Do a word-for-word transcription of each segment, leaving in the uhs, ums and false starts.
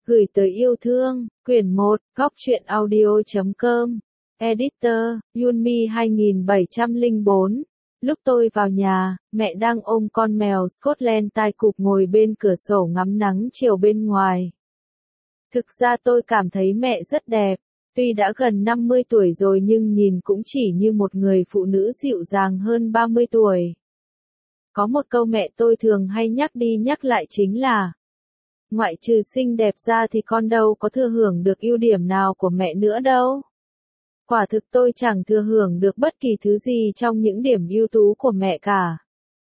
Gửi tới yêu thương, quyển một, góc truyện audio chấm com. Editor, Yunmi hai nghìn bảy trăm lẻ bốn. Lúc tôi vào nhà, mẹ đang ôm con mèo Scotland tai cụp ngồi bên cửa sổ ngắm nắng chiều bên ngoài. Thực ra tôi cảm thấy mẹ rất đẹp. Tuy đã gần năm mươi tuổi rồi nhưng nhìn cũng chỉ như một người phụ nữ dịu dàng hơn ba mươi tuổi. Có một câu mẹ tôi thường hay nhắc đi nhắc lại chính là: ngoại trừ xinh đẹp ra thì con đâu có thừa hưởng được ưu điểm nào của mẹ nữa đâu. Quả thực tôi chẳng thừa hưởng được bất kỳ thứ gì trong những điểm ưu tú của mẹ cả.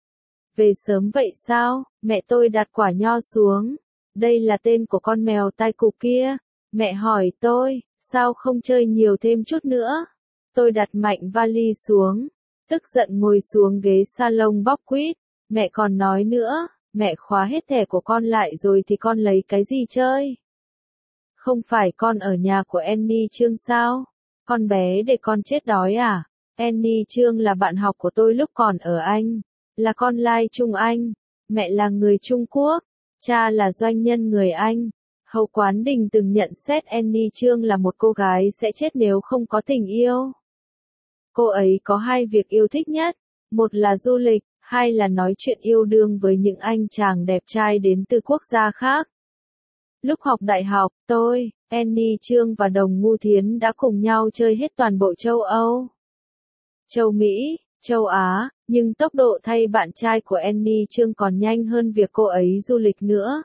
Về sớm vậy sao? Mẹ tôi đặt quả nho xuống. Đây là tên của con mèo tai cụp kia. Mẹ hỏi tôi, sao không chơi nhiều thêm chút nữa? Tôi đặt mạnh vali xuống, tức giận ngồi xuống ghế salon bóc quýt. Mẹ còn nói nữa, mẹ khóa hết thẻ của con lại rồi thì con lấy cái gì chơi? Không phải con ở nhà của Annie Trương sao? Con bé để con chết đói à? Annie Trương là bạn học của tôi lúc còn ở Anh. Là con lai Trung Anh. Mẹ là người Trung Quốc. Cha là doanh nhân người Anh. Hầu Quán Đình từng nhận xét Annie Trương là một cô gái sẽ chết nếu không có tình yêu. Cô ấy có hai việc yêu thích nhất. Một là du lịch, hai là nói chuyện yêu đương với những anh chàng đẹp trai đến từ quốc gia khác. Lúc học đại học, tôi, Annie Trương và Đồng Ngu Thiến đã cùng nhau chơi hết toàn bộ châu Âu, châu Mỹ, châu Á, nhưng tốc độ thay bạn trai của Annie Trương còn nhanh hơn việc cô ấy du lịch nữa.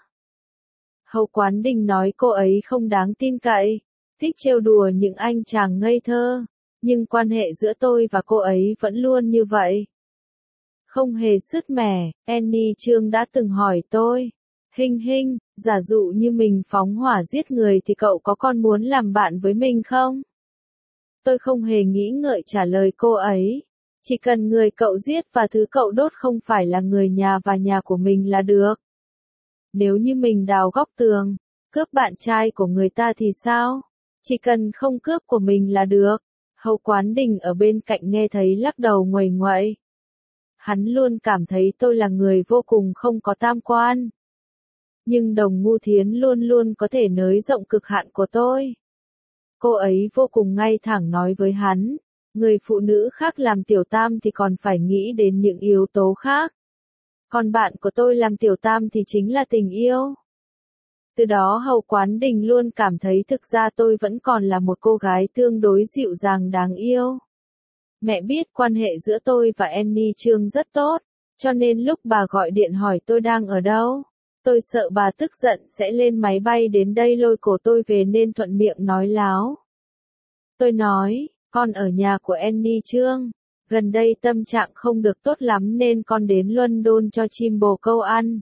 Hầu Quán Đình nói cô ấy không đáng tin cậy, thích trêu đùa những anh chàng ngây thơ, nhưng quan hệ giữa tôi và cô ấy vẫn luôn như vậy. Không hề sứt mẻ, Annie Trương đã từng hỏi tôi, Hinh Hinh, giả dụ như mình phóng hỏa giết người thì cậu có còn muốn làm bạn với mình không? Tôi không hề nghĩ ngợi trả lời cô ấy, chỉ cần người cậu giết và thứ cậu đốt không phải là người nhà và nhà của mình là được. Nếu như mình đào góc tường, cướp bạn trai của người ta thì sao? Chỉ cần không cướp của mình là được. Hầu Quán Đình ở bên cạnh nghe thấy lắc đầu nguầy nguậy. Hắn luôn cảm thấy tôi là người vô cùng không có tam quan. Nhưng Đồng Ngu Thiến luôn luôn có thể nới rộng cực hạn của tôi. Cô ấy vô cùng ngay thẳng nói với hắn, người phụ nữ khác làm tiểu tam thì còn phải nghĩ đến những yếu tố khác. Còn bạn của tôi làm tiểu tam thì chính là tình yêu. Từ đó Hầu Quán Đình luôn cảm thấy thực ra tôi vẫn còn là một cô gái tương đối dịu dàng đáng yêu. Mẹ biết quan hệ giữa tôi và Annie Trương rất tốt, cho nên lúc bà gọi điện hỏi tôi đang ở đâu, tôi sợ bà tức giận sẽ lên máy bay đến đây lôi cổ tôi về nên thuận miệng nói láo. Tôi nói, con ở nhà của Annie Trương, gần đây tâm trạng không được tốt lắm nên con đến London cho chim bồ câu ăn.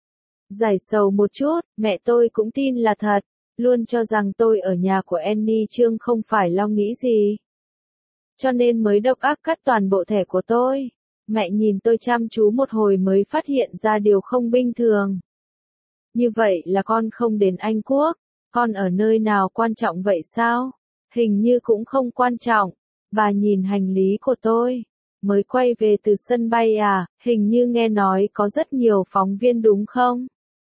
Giải sầu một chút, mẹ tôi cũng tin là thật, luôn cho rằng tôi ở nhà của Annie Trương không phải lo nghĩ gì. Cho nên mới độc ác cắt toàn bộ thẻ của tôi. Mẹ nhìn tôi chăm chú một hồi mới phát hiện ra điều không bình thường. Như vậy là con không đến Anh Quốc, con ở nơi nào quan trọng vậy sao? Hình như cũng không quan trọng. Bà nhìn hành lý của tôi. Mới quay về từ sân bay à, hình như nghe nói có rất nhiều phóng viên đúng không?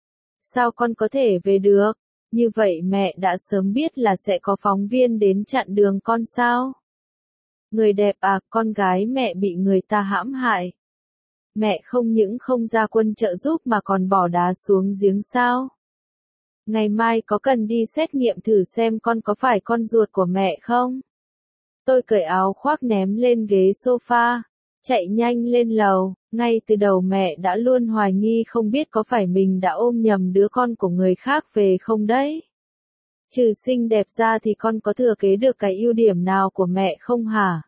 Sao con có thể về được? Như vậy mẹ đã sớm biết là sẽ có phóng viên đến chặn đường con sao? Người đẹp à, con gái mẹ bị người ta hãm hại. Mẹ không những không ra quân trợ giúp mà còn bỏ đá xuống giếng sao? Ngày mai có cần đi xét nghiệm thử xem con có phải con ruột của mẹ không? Tôi cởi áo khoác ném lên ghế sofa, chạy nhanh lên lầu. Ngay từ đầu mẹ đã luôn hoài nghi không biết có phải mình đã ôm nhầm đứa con của người khác về không đấy. Trừ xinh đẹp ra thì con có thừa kế được cái ưu điểm nào của mẹ không hả?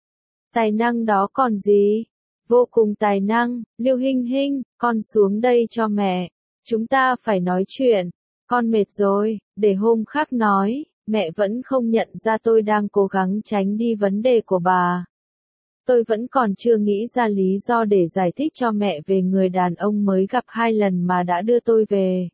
Tài năng đó còn gì? Vô cùng tài năng. Lưu Hinh Hinh, con xuống đây cho mẹ. Chúng ta phải nói chuyện. Con mệt rồi, để hôm khác nói. Mẹ vẫn không nhận ra tôi đang cố gắng tránh đi vấn đề của bà. Tôi vẫn còn chưa nghĩ ra lý do để giải thích cho mẹ về người đàn ông mới gặp hai lần mà đã đưa tôi về.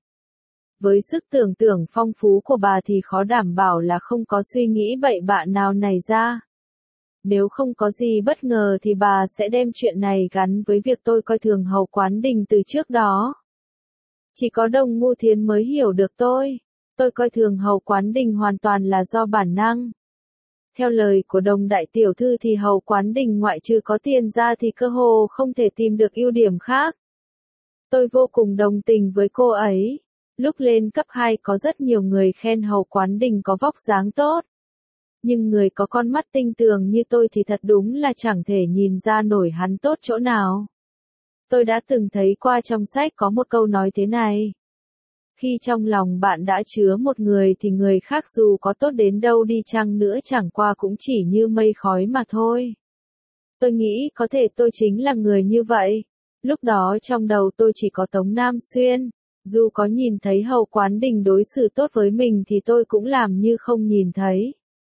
Với sức tưởng tượng phong phú của bà thì khó đảm bảo là không có suy nghĩ bậy bạ nào này ra. Nếu không có gì bất ngờ thì bà sẽ đem chuyện này gắn với việc tôi coi thường Hầu Quán Đình từ trước đó. Chỉ có Đồng Ngu Thiến mới hiểu được tôi. Tôi coi thường Hầu Quán Đình hoàn toàn là do bản năng. Theo lời của Đồng đại tiểu thư thì Hầu Quán Đình ngoại trừ có tiền ra thì cơ hồ không thể tìm được ưu điểm khác. Tôi vô cùng đồng tình với cô ấy. Lúc lên cấp hai có rất nhiều người khen Hầu Quán Đình có vóc dáng tốt. Nhưng người có con mắt tinh tường như tôi thì thật đúng là chẳng thể nhìn ra nổi hắn tốt chỗ nào. Tôi đã từng thấy qua trong sách có một câu nói thế này. Khi trong lòng bạn đã chứa một người thì người khác dù có tốt đến đâu đi chăng nữa chẳng qua cũng chỉ như mây khói mà thôi. Tôi nghĩ có thể tôi chính là người như vậy. Lúc đó trong đầu tôi chỉ có Tống Nam Xuyên. Dù có nhìn thấy Hầu Quán Đình đối xử tốt với mình thì tôi cũng làm như không nhìn thấy.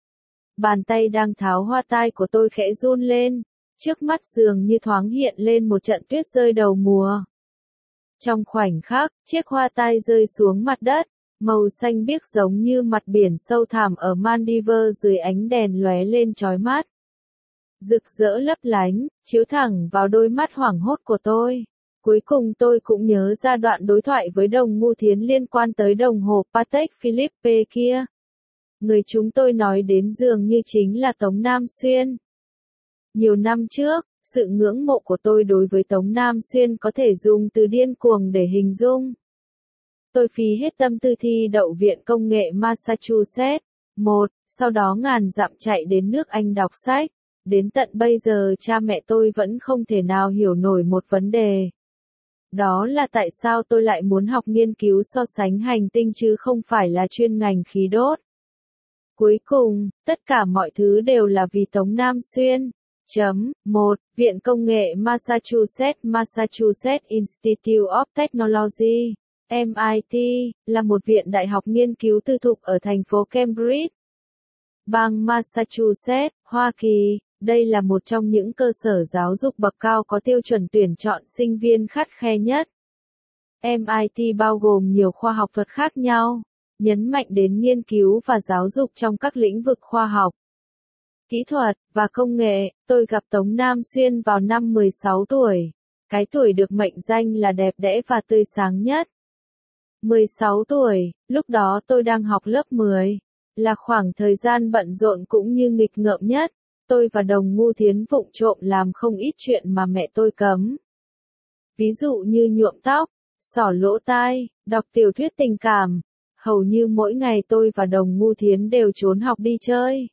Bàn tay đang tháo hoa tai của tôi khẽ run lên. Trước mắt dường như thoáng hiện lên một trận tuyết rơi đầu mùa. Trong khoảnh khắc, chiếc hoa tai rơi xuống mặt đất, màu xanh biếc giống như mặt biển sâu thẳm ở Maldives dưới ánh đèn lóe lên chói mắt. Rực rỡ lấp lánh, chiếu thẳng vào đôi mắt hoảng hốt của tôi. Cuối cùng tôi cũng nhớ ra đoạn đối thoại với Đồng Ngu Thiến liên quan tới đồng hồ Patek Philippe kia. Người chúng tôi nói đến dường như chính là Tống Nam Xuyên. Nhiều năm trước, sự ngưỡng mộ của tôi đối với Tống Nam Xuyên có thể dùng từ điên cuồng để hình dung. Tôi phí hết tâm tư thi đậu Viện Công nghệ Massachusetts. Một, sau đó ngàn dặm chạy đến nước Anh đọc sách. Đến tận bây giờ cha mẹ tôi vẫn không thể nào hiểu nổi một vấn đề. Đó là tại sao tôi lại muốn học nghiên cứu so sánh hành tinh chứ không phải là chuyên ngành khí đốt. Cuối cùng, tất cả mọi thứ đều là vì Tống Nam Xuyên. Chấm. một. Viện Công nghệ Massachusetts Massachusetts Institute of Technology, M I T, là một viện đại học nghiên cứu tư thục ở thành phố Cambridge, bang Massachusetts, Hoa Kỳ. Đây là một trong những cơ sở giáo dục bậc cao có tiêu chuẩn tuyển chọn sinh viên khắt khe nhất. M I T bao gồm nhiều khoa học thuật khác nhau, nhấn mạnh đến nghiên cứu và giáo dục trong các lĩnh vực khoa học, kỹ thuật, và công nghệ. Tôi gặp Tống Nam Xuyên vào năm mười sáu tuổi, cái tuổi được mệnh danh là đẹp đẽ và tươi sáng nhất. mười sáu tuổi, lúc đó tôi đang học lớp mười, là khoảng thời gian bận rộn cũng như nghịch ngợm nhất. Tôi và Đồng Ngu Thiến vụng trộm làm không ít chuyện mà mẹ tôi cấm. Ví dụ như nhuộm tóc, xỏ lỗ tai, đọc tiểu thuyết tình cảm. Hầu như mỗi ngày tôi và Đồng Ngu Thiến đều trốn học đi chơi.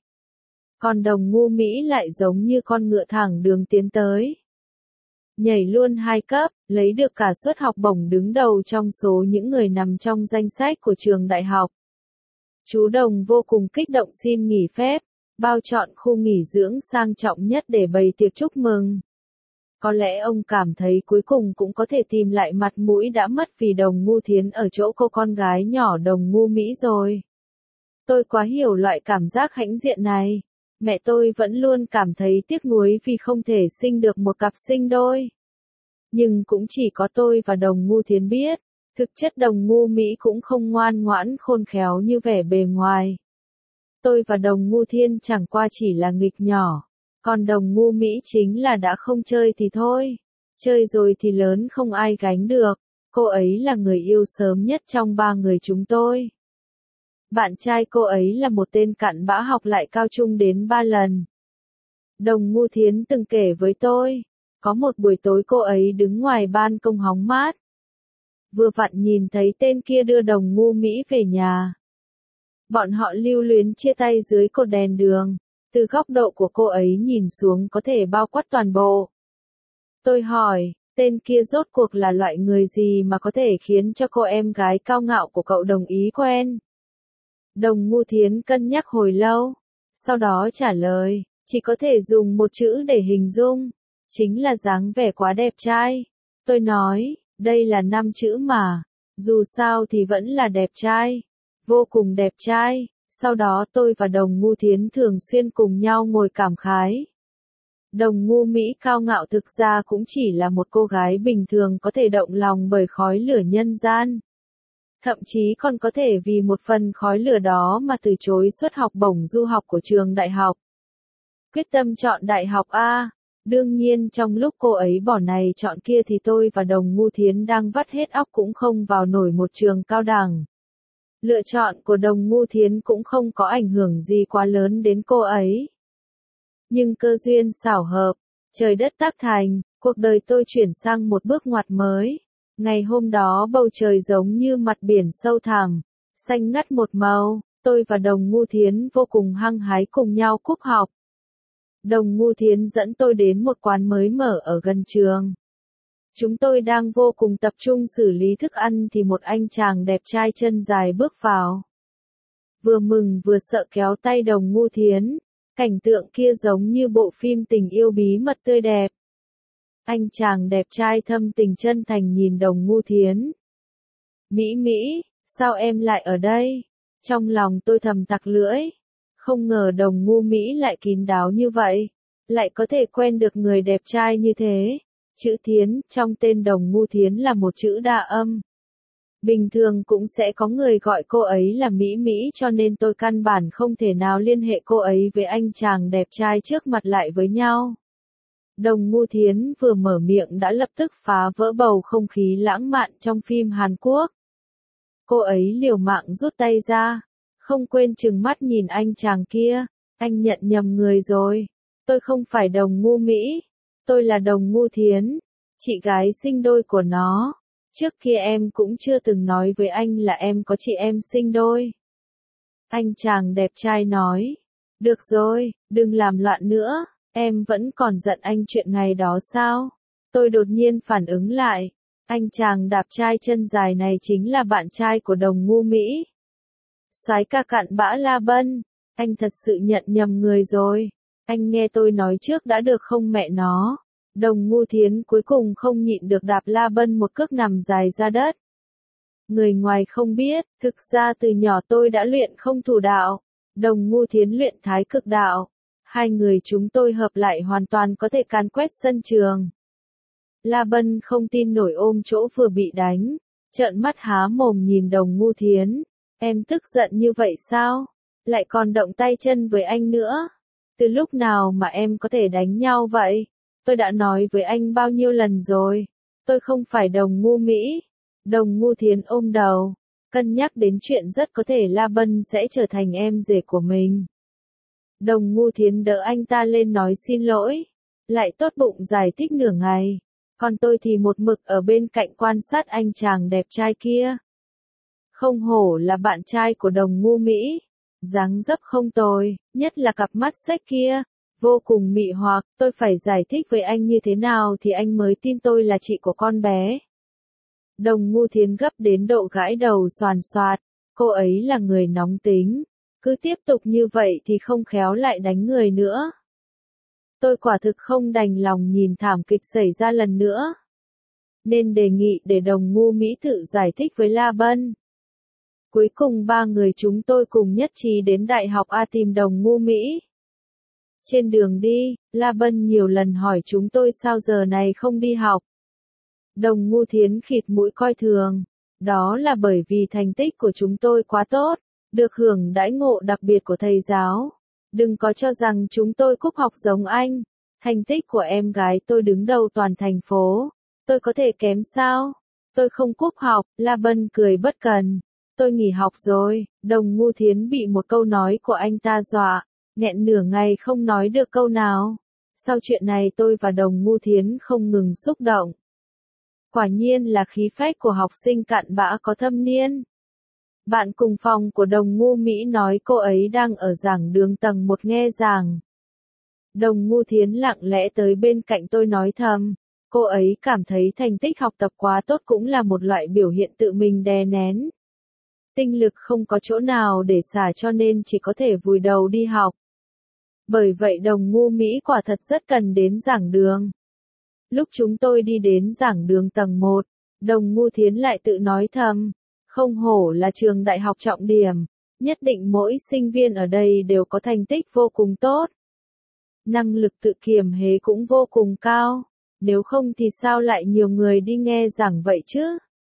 Còn Đồng Ngu Mỹ lại giống như con ngựa thẳng đường tiến tới. Nhảy luôn hai cấp, lấy được cả suất học bổng đứng đầu trong số những người nằm trong danh sách của trường đại học. Chú Đồng vô cùng kích động xin nghỉ phép, bao chọn khu nghỉ dưỡng sang trọng nhất để bày tiệc chúc mừng. Có lẽ ông cảm thấy cuối cùng cũng có thể tìm lại mặt mũi đã mất vì Đồng Ngu Thiến ở chỗ cô con gái nhỏ Đồng Ngu Mỹ rồi. Tôi quá hiểu loại cảm giác hãnh diện này. Mẹ tôi vẫn luôn cảm thấy tiếc nuối vì không thể sinh được một cặp sinh đôi. Nhưng cũng chỉ có tôi và Đồng Ngu Thiến biết, thực chất Đồng Ngu Mỹ cũng không ngoan ngoãn khôn khéo như vẻ bề ngoài. Tôi và Đồng Ngu Thiên chẳng qua chỉ là nghịch nhỏ, còn Đồng Ngu Mỹ chính là đã không chơi thì thôi, chơi rồi thì lớn không ai gánh được. Cô ấy là người yêu sớm nhất trong ba người chúng tôi. Bạn trai cô ấy là một tên cặn bã học lại cao trung đến ba lần. Đồng Ngu Thiến từng kể với tôi, có một buổi tối cô ấy đứng ngoài ban công hóng mát. Vừa vặn nhìn thấy tên kia đưa Đồng Ngu Mỹ về nhà. Bọn họ lưu luyến chia tay dưới cột đèn đường, từ góc độ của cô ấy nhìn xuống có thể bao quát toàn bộ. Tôi hỏi, tên kia rốt cuộc là loại người gì mà có thể khiến cho cô em gái cao ngạo của cậu đồng ý quen? Đồng Ngu Thiến cân nhắc hồi lâu, sau đó trả lời, chỉ có thể dùng một chữ để hình dung, chính là dáng vẻ quá đẹp trai. Tôi nói, đây là năm chữ mà, dù sao thì vẫn là đẹp trai, vô cùng đẹp trai. Sau đó tôi và Đồng Ngu Thiến thường xuyên cùng nhau ngồi cảm khái. Đồng Ngu Mỹ cao ngạo thực ra cũng chỉ là một cô gái bình thường có thể động lòng bởi khói lửa nhân gian. Thậm chí còn có thể vì một phần khói lửa đó mà từ chối suất học bổng du học của trường đại học. Quyết tâm chọn đại học A. Đương nhiên trong lúc cô ấy bỏ này chọn kia thì tôi và Đồng Ngu Thiến đang vắt hết óc cũng không vào nổi một trường cao đẳng. Lựa chọn của Đồng Ngu Thiến cũng không có ảnh hưởng gì quá lớn đến cô ấy. Nhưng cơ duyên xảo hợp, trời đất tác thành, cuộc đời tôi chuyển sang một bước ngoặt mới. Ngày hôm đó bầu trời giống như mặt biển sâu thẳm, xanh ngắt một màu, tôi và Đồng Ngu Thiến vô cùng hăng hái cùng nhau cúp học. Đồng Ngu Thiến dẫn tôi đến một quán mới mở ở gần trường. Chúng tôi đang vô cùng tập trung xử lý thức ăn thì một anh chàng đẹp trai chân dài bước vào. Vừa mừng vừa sợ kéo tay Đồng Ngu Thiến, cảnh tượng kia giống như bộ phim tình yêu bí mật tươi đẹp. Anh chàng đẹp trai thâm tình chân thành nhìn Đồng Ngu Thiến. Mỹ Mỹ, sao em lại ở đây? Trong lòng tôi thầm tặc lưỡi. Không ngờ Đồng Ngu Mỹ lại kín đáo như vậy. Lại có thể quen được người đẹp trai như thế. Chữ Thiến, trong tên Đồng Ngu Thiến là một chữ đa âm. Bình thường cũng sẽ có người gọi cô ấy là Mỹ Mỹ cho nên tôi căn bản không thể nào liên hệ cô ấy với anh chàng đẹp trai trước mặt lại với nhau. Đồng Ngu Thiến vừa mở miệng đã lập tức phá vỡ bầu không khí lãng mạn trong phim Hàn Quốc. Cô ấy liều mạng rút tay ra, không quên trừng mắt nhìn anh chàng kia, anh nhận nhầm người rồi, tôi không phải Đồng Ngu Mỹ, tôi là Đồng Ngu Thiến, chị gái sinh đôi của nó, trước kia em cũng chưa từng nói với anh là em có chị em sinh đôi. Anh chàng đẹp trai nói, được rồi, đừng làm loạn nữa. Em vẫn còn giận anh chuyện ngày đó sao? Tôi đột nhiên phản ứng lại. Anh chàng đạp trai chân dài này chính là bạn trai của Đồng Ngu Mỹ. Soái ca cặn bã La Bân. Anh thật sự nhận nhầm người rồi. Anh nghe tôi nói trước đã được không mẹ nó? Đồng Ngu Thiến cuối cùng không nhịn được đạp La Bân một cước nằm dài ra đất. Người ngoài không biết, thực ra từ nhỏ tôi đã luyện không thủ đạo. Đồng Ngu Thiến luyện thái cực đạo. Hai người chúng tôi hợp lại hoàn toàn có thể càn quét sân trường. La Bân không tin nổi ôm chỗ vừa bị đánh, trợn mắt há mồm nhìn Đồng Ngu Thiến. Em tức giận như vậy sao? Lại còn động tay chân với anh nữa. Từ lúc nào mà em có thể đánh nhau vậy? Tôi đã nói với anh bao nhiêu lần rồi. Tôi không phải Đồng Ngu Mỹ. Đồng Ngu Thiến ôm đầu, cân nhắc đến chuyện rất có thể La Bân sẽ trở thành em rể của mình. Đồng Ngu Thiến đỡ anh ta lên nói xin lỗi, lại tốt bụng giải thích nửa ngày, còn tôi thì một mực ở bên cạnh quan sát anh chàng đẹp trai kia. Không hổ là bạn trai của Đồng Ngu Mỹ, dáng dấp không tồi, nhất là cặp mắt xếch kia, vô cùng mị hoặc, tôi phải giải thích với anh như thế nào thì anh mới tin tôi là chị của con bé. Đồng Ngu Thiến gấp đến độ gãi đầu xoàn xoạt, cô ấy là người nóng tính. Cứ tiếp tục như vậy thì không khéo lại đánh người nữa. Tôi quả thực không đành lòng nhìn thảm kịch xảy ra lần nữa. Nên đề nghị để Đồng Ngu Mỹ tự giải thích với La Bân. Cuối cùng ba người chúng tôi cùng nhất trí đến Đại học A tìm Đồng Ngu Mỹ. Trên đường đi, La Bân nhiều lần hỏi chúng tôi sao giờ này không đi học. Đồng Ngu Thiến khịt mũi coi thường. Đó là bởi vì thành tích của chúng tôi quá tốt. Được hưởng đãi ngộ đặc biệt của thầy giáo. Đừng có cho rằng chúng tôi cúp học giống anh. Thành tích của em gái tôi đứng đầu toàn thành phố. Tôi có thể kém sao? Tôi không cúp học, La Bân cười bất cần. Tôi nghỉ học rồi. Đồng Ngu Thiến bị một câu nói của anh ta dọa, nghẹn nửa ngày không nói được câu nào. Sau chuyện này tôi và Đồng Ngu Thiến không ngừng xúc động. Quả nhiên là khí phách của học sinh cặn bã có thâm niên. Bạn cùng phòng của Đồng Ngu Mỹ nói cô ấy đang ở giảng đường tầng một nghe giảng. Đồng Ngu Thiến lặng lẽ tới bên cạnh tôi nói thầm, cô ấy cảm thấy thành tích học tập quá tốt cũng là một loại biểu hiện tự mình đè nén. Tinh lực không có chỗ nào để xả cho nên chỉ có thể vùi đầu đi học. Bởi vậy Đồng Ngu Mỹ quả thật rất cần đến giảng đường. Lúc chúng tôi đi đến giảng đường tầng một, Đồng Ngu Thiến lại tự nói thầm. Không hổ là trường đại học trọng điểm, nhất định mỗi sinh viên ở đây đều có thành tích vô cùng tốt. Năng lực tự kiềm hchế cũng vô cùng cao, nếu không thì sao lại nhiều người đi nghe giảng vậy chứ?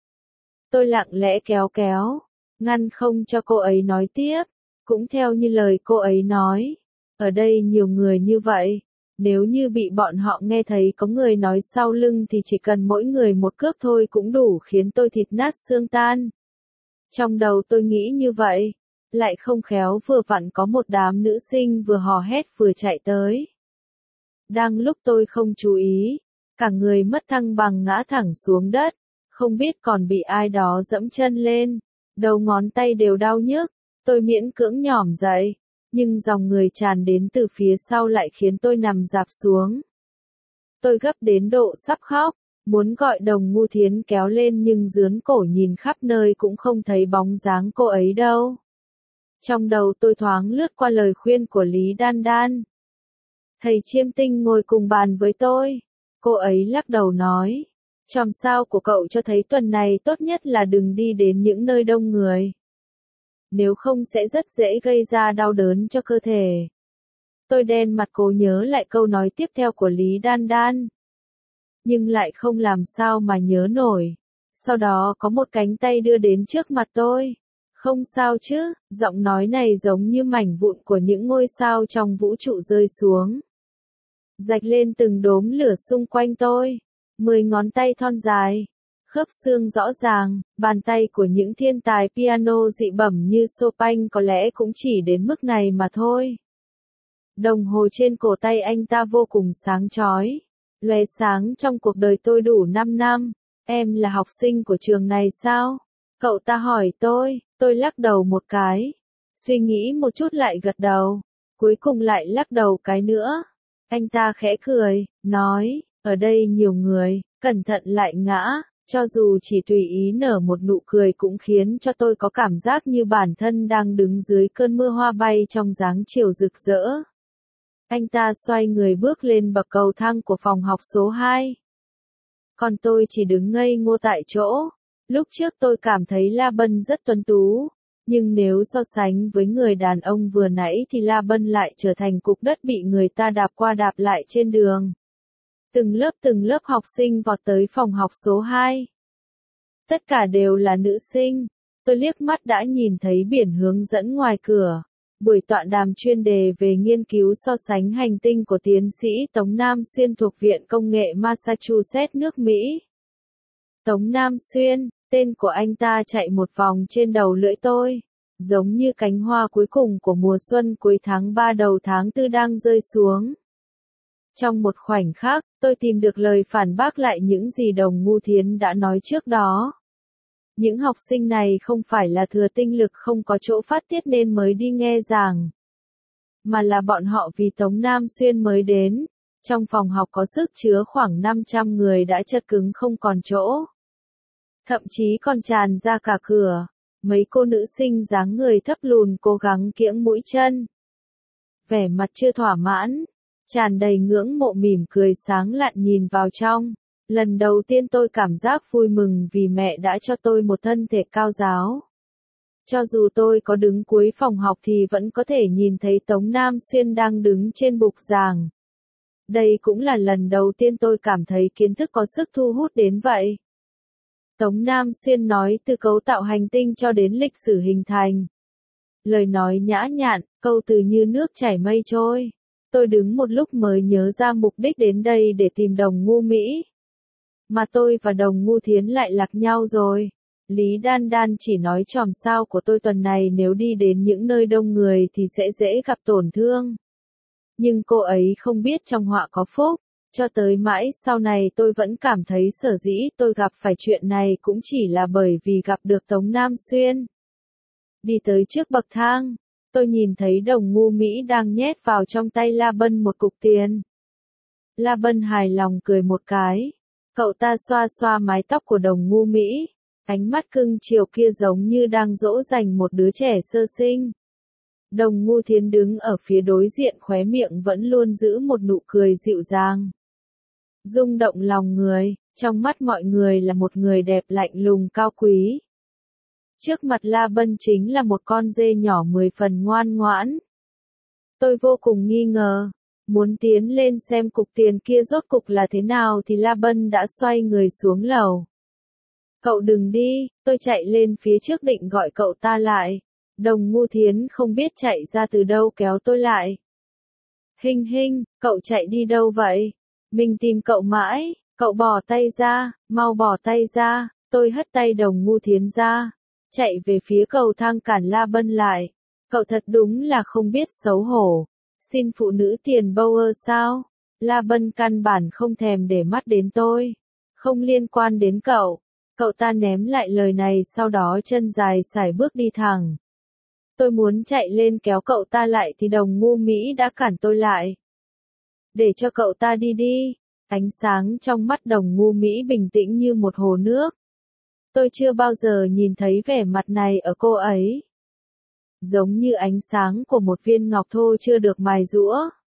Tôi lặng lẽ kéo kéo, ngăn không cho cô ấy nói tiếp, cũng theo như lời cô ấy nói. Ở đây nhiều người như vậy, nếu như bị bọn họ nghe thấy có người nói sau lưng thì chỉ cần mỗi người một cước thôi cũng đủ khiến tôi thịt nát xương tan. Trong đầu tôi nghĩ như vậy, lại không khéo vừa vặn có một đám nữ sinh vừa hò hét vừa chạy tới. Đang lúc tôi không chú ý, cả người mất thăng bằng ngã thẳng xuống đất, không biết còn bị ai đó dẫm chân lên, đầu ngón tay đều đau nhức, tôi miễn cưỡng nhỏm dậy, nhưng dòng người tràn đến từ phía sau lại khiến tôi nằm rạp xuống. Tôi gấp đến độ sắp khóc, muốn gọi Đồng Ngu Thiến kéo lên nhưng dướn cổ nhìn khắp nơi cũng không thấy bóng dáng cô ấy đâu. Trong đầu tôi thoáng lướt qua lời khuyên của Lý Đan Đan. Thầy Chiêm Tinh ngồi cùng bàn với tôi. Cô ấy lắc đầu nói, chòm sao của cậu cho thấy tuần này tốt nhất là đừng đi đến những nơi đông người. Nếu không sẽ rất dễ gây ra đau đớn cho cơ thể. Tôi đen mặt cố nhớ lại câu nói tiếp theo của Lý Đan Đan. Nhưng lại không làm sao mà nhớ nổi. Sau đó có một cánh tay đưa đến trước mặt tôi. Không sao chứ, giọng nói này giống như mảnh vụn của những ngôi sao trong vũ trụ rơi xuống. Rạch lên từng đốm lửa xung quanh tôi. Mười ngón tay thon dài, khớp xương rõ ràng, bàn tay của những thiên tài piano dị bẩm như Chopin có lẽ cũng chỉ đến mức này mà thôi. Đồng hồ trên cổ tay anh ta vô cùng sáng chói, lóe sáng trong cuộc đời tôi đủ năm năm. Em là học sinh của trường này sao? Cậu ta hỏi tôi, tôi lắc đầu một cái. Suy nghĩ một chút lại gật đầu, cuối cùng lại lắc đầu cái nữa. Anh ta khẽ cười, nói, ở đây nhiều người, cẩn thận lại ngã, cho dù chỉ tùy ý nở một nụ cười cũng khiến cho tôi có cảm giác như bản thân đang đứng dưới cơn mưa hoa bay trong dáng chiều rực rỡ. Anh ta xoay người bước lên bậc cầu thang của phòng học số hai. Còn tôi chỉ đứng ngây ngô tại chỗ. Lúc trước tôi cảm thấy La Bân rất tuấn tú, nhưng nếu so sánh với người đàn ông vừa nãy thì La Bân lại trở thành cục đất bị người ta đạp qua đạp lại trên đường. Từng lớp từng lớp học sinh vọt tới phòng học số hai. Tất cả đều là nữ sinh. Tôi liếc mắt đã nhìn thấy biển hướng dẫn ngoài cửa. Buổi tọa đàm chuyên đề về nghiên cứu so sánh hành tinh của tiến sĩ Tống Nam Xuyên thuộc Viện Công nghệ Massachusetts nước Mỹ. Tống Nam Xuyên, tên của anh ta chạy một vòng trên đầu lưỡi tôi, giống như cánh hoa cuối cùng của mùa xuân cuối tháng ba đầu tháng tư đang rơi xuống. Trong một khoảnh khắc, tôi tìm được lời phản bác lại những gì Đồng Ngu Thiến đã nói trước đó. Những học sinh này không phải là thừa tinh lực không có chỗ phát tiết nên mới đi nghe giảng, mà là bọn họ vì Tống Nam Xuyên mới đến. Trong phòng học có sức chứa khoảng năm trăm người đã chật cứng không còn chỗ. Thậm chí còn tràn ra cả cửa. Mấy cô nữ sinh dáng người thấp lùn cố gắng kiễng mũi chân. Vẻ mặt chưa thỏa mãn, tràn đầy ngưỡng mộ mỉm cười sáng lạn nhìn vào trong. Lần đầu tiên tôi cảm giác vui mừng vì mẹ đã cho tôi một thân thể cao ráo. Cho dù tôi có đứng cuối phòng học thì vẫn có thể nhìn thấy Tống Nam Xuyên đang đứng trên bục giảng. Đây cũng là lần đầu tiên tôi cảm thấy kiến thức có sức thu hút đến vậy. Tống Nam Xuyên nói từ cấu tạo hành tinh cho đến lịch sử hình thành. Lời nói nhã nhặn, câu từ như nước chảy mây trôi. Tôi đứng một lúc mới nhớ ra mục đích đến đây để tìm Đồng Ngu Mỹ. Mà tôi và Đồng Ngu Thiến lại lạc nhau rồi. Lý Đan Đan chỉ nói chòm sao của tôi tuần này nếu đi đến những nơi đông người thì sẽ dễ gặp tổn thương. Nhưng cô ấy không biết trong họa có phúc. Cho tới mãi sau này tôi vẫn cảm thấy sở dĩ tôi gặp phải chuyện này cũng chỉ là bởi vì gặp được Tống Nam Xuyên. Đi tới trước bậc thang, tôi nhìn thấy Đồng Ngu Mỹ đang nhét vào trong tay La Bân một cục tiền. La Bân hài lòng cười một cái. Cậu ta xoa xoa mái tóc của Đồng Ngu Mỹ, ánh mắt cưng chiều kia giống như đang dỗ dành một đứa trẻ sơ sinh. Đồng Ngu Thiến đứng ở phía đối diện khóe miệng vẫn luôn giữ một nụ cười dịu dàng. Rung động lòng người, trong mắt mọi người là một người đẹp lạnh lùng cao quý. Trước mặt La Bân chính là một con dê nhỏ mười phần ngoan ngoãn. Tôi vô cùng nghi ngờ, muốn tiến lên xem cục tiền kia rốt cục là thế nào thì La Bân đã xoay người xuống lầu. Cậu đừng đi, tôi chạy lên phía trước định gọi cậu ta lại. Đồng Ngu Thiến không biết chạy ra từ đâu kéo tôi lại. Hinh Hinh, cậu chạy đi đâu vậy? Mình tìm cậu mãi, cậu bỏ tay ra, mau bỏ tay ra. Tôi hất tay Đồng Ngu Thiến ra. chạy về phía cầu thang cản La Bân lại. Cậu thật đúng là không biết xấu hổ. Xin phụ nữ tiền Bauer sao? La Bân căn bản không thèm để mắt đến tôi. Không liên quan đến cậu. Cậu ta ném lại lời này sau đó chân dài sải bước đi thẳng. Tôi muốn chạy lên kéo cậu ta lại thì đồng ngu Mỹ đã cản tôi lại. Để cho cậu ta đi đi. Ánh sáng trong mắt đồng ngu Mỹ bình tĩnh như một hồ nước. Tôi chưa bao giờ nhìn thấy vẻ mặt này ở cô ấy. Giống như ánh sáng của một viên ngọc thô chưa được mài giũa.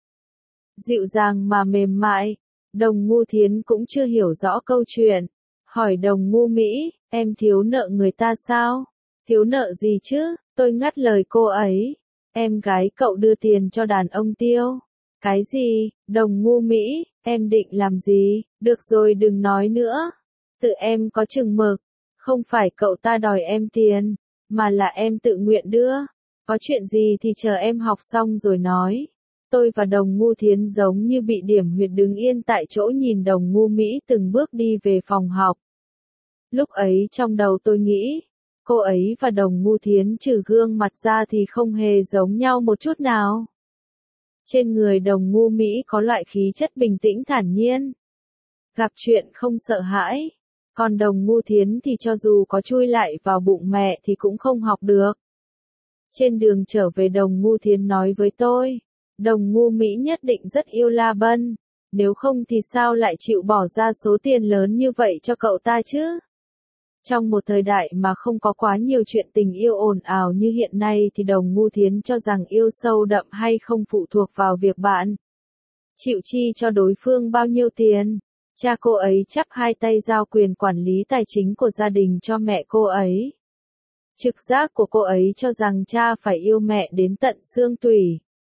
Dịu dàng mà mềm mại. Đồng ngu Thiến cũng chưa hiểu rõ câu chuyện. Hỏi đồng ngu Mỹ, em thiếu nợ người ta sao? Thiếu nợ gì chứ? Tôi ngắt lời cô ấy. Em gái cậu đưa tiền cho đàn ông tiêu. Cái gì? Đồng ngu Mỹ, em định làm gì? Được rồi đừng nói nữa. Tự em có chừng mực. Không phải cậu ta đòi em tiền, mà là em tự nguyện đưa. Có chuyện gì thì chờ em học xong rồi nói. Tôi và đồng ngu Thiến giống như bị điểm huyệt đứng yên tại chỗ nhìn đồng ngu Mỹ từng bước đi về phòng học. Lúc ấy trong đầu tôi nghĩ, cô ấy và đồng ngu Thiến trừ gương mặt ra thì không hề giống nhau một chút nào. Trên người đồng ngu Mỹ có loại khí chất bình tĩnh thản nhiên. Gặp chuyện không sợ hãi. Còn đồng ngu Thiến thì cho dù có chui lại vào bụng mẹ thì cũng không học được. Trên đường trở về đồng ngu Thiến nói với tôi, đồng ngu Mỹ nhất định rất yêu La Bân, nếu không thì sao lại chịu bỏ ra số tiền lớn như vậy cho cậu ta chứ? Trong một thời đại mà không có quá nhiều chuyện tình yêu ồn ào như hiện nay thì đồng ngu Thiến cho rằng yêu sâu đậm hay không phụ thuộc vào việc bạn chịu chi cho đối phương bao nhiêu tiền. Cha cô ấy chắp hai tay giao quyền quản lý tài chính của gia đình cho mẹ cô ấy. Trực giác của cô ấy cho rằng cha phải yêu mẹ đến tận xương tủy.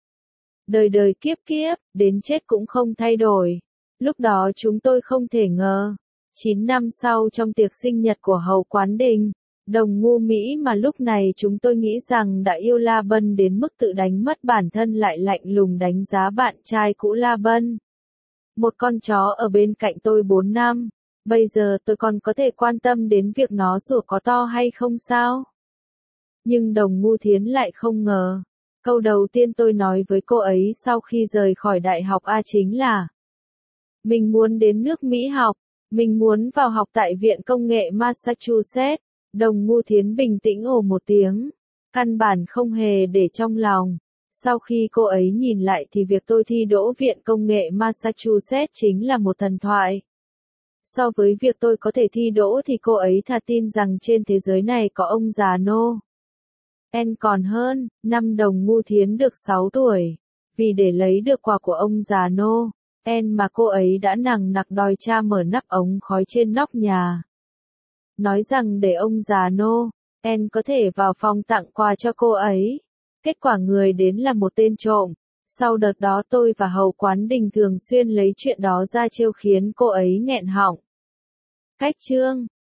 Đời đời kiếp kiếp, đến chết cũng không thay đổi. Lúc đó chúng tôi không thể ngờ. Chín năm sau trong tiệc sinh nhật của Hầu Quán Đình, đồng ngu Mỹ mà lúc này chúng tôi nghĩ rằng đã yêu La Bân đến mức tự đánh mất bản thân lại lạnh lùng đánh giá bạn trai cũ La Bân. Một con chó ở bên cạnh tôi bốn năm, bây giờ tôi còn có thể quan tâm đến việc nó sủa có to hay không sao? Nhưng đồng ngu Thiến lại không ngờ. Câu đầu tiên tôi nói với cô ấy sau khi rời khỏi đại học A chính là mình muốn đến nước Mỹ học, mình muốn vào học tại Viện Công nghệ Massachusetts. Đồng ngu Thiến bình tĩnh ồ một tiếng, căn bản không hề để trong lòng. Sau khi cô ấy nhìn lại thì việc tôi thi đỗ Viện Công nghệ Massachusetts chính là một thần thoại. So với việc tôi có thể thi đỗ thì cô ấy thà tin rằng trên thế giới này có ông già Nô En còn hơn. Năm đồng ngu Thiến được sáu tuổi. Vì để lấy được quà của ông già Nô En mà cô ấy đã nằng nặc đòi cha mở nắp ống khói trên nóc nhà. Nói rằng để ông già Nô En có thể vào phòng tặng quà cho cô ấy. Kết quả người đến là một tên trộm. Sau đợt đó tôi và Hầu Quán Đình thường xuyên lấy chuyện đó ra trêu khiến cô ấy nghẹn họng. Cách chương